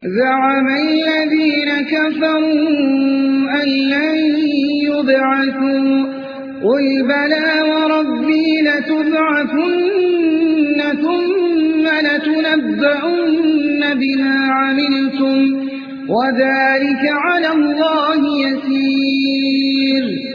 زعم الذين كفروا أن لن يبعثوا قل بلى وربي لتبعثن ثم لتنبؤن بما عملتم وذلك على الله يسير